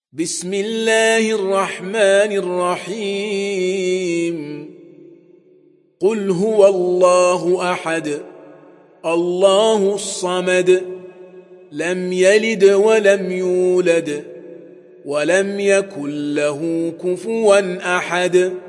بسم الله الرحمن الرحيم قل هو الله أحد الله الصمد لم يلد ولم يولد ولم يكن له كفوا أحد